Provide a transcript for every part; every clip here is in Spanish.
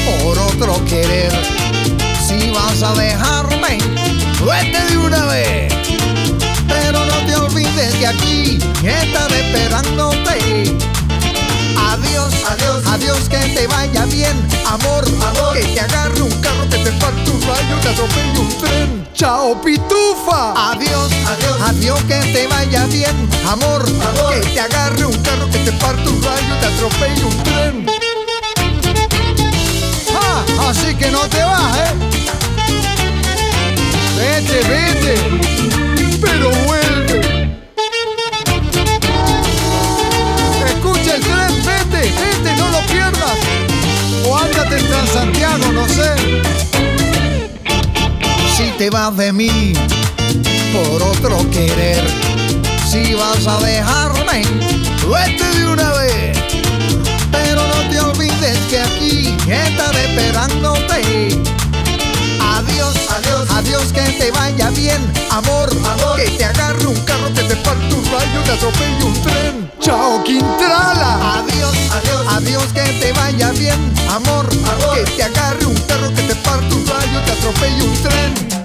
por otro querer. Si vas a dejarme, vete de una vez. Pero no te olvides que aquí están esperándote. Adiós, adiós, adiós, que te vaya bien, amor, amor. Que te agarre un carro, que te parte un rayo, te atropelle un tren. Chao, pitufa. Adiós, adiós, adiós, que te vaya bien, amor, amor. Que te agarre un carro, que te parte un rayo, te atropelle un tren. Así que no te bajes. Vete, vete, pero vuelve. Escucha el tren, vete, vete, no lo pierdas. O ándate en Transantiago, no sé. Si te vas de mí por otro querer, si vas a dejarme, vete de una vez. Pero no te olvides que aquí están esperándote. Adiós, adiós, adiós, que te vaya bien, amor, amor. Que te agarre un carro, que te parte un rayo, te atropelle un tren. Chao, Quintrala. Adiós, adiós, adiós, que te vaya bien, amor, amor. Que te agarre un carro, que te parte un rayo, te atropelle un tren.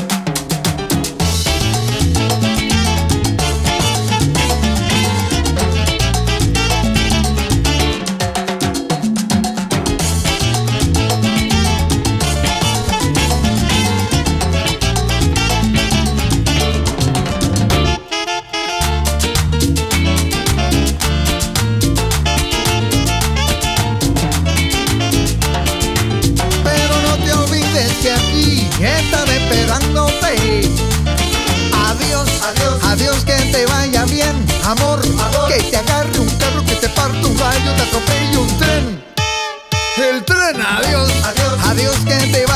Que aquí están esperándote. Adiós, adiós, adiós, que te vaya bien, amor, amor. Que te agarre un carro, que te parte un rayo, te atropelle un tren. El tren, adiós, adiós, adiós, que te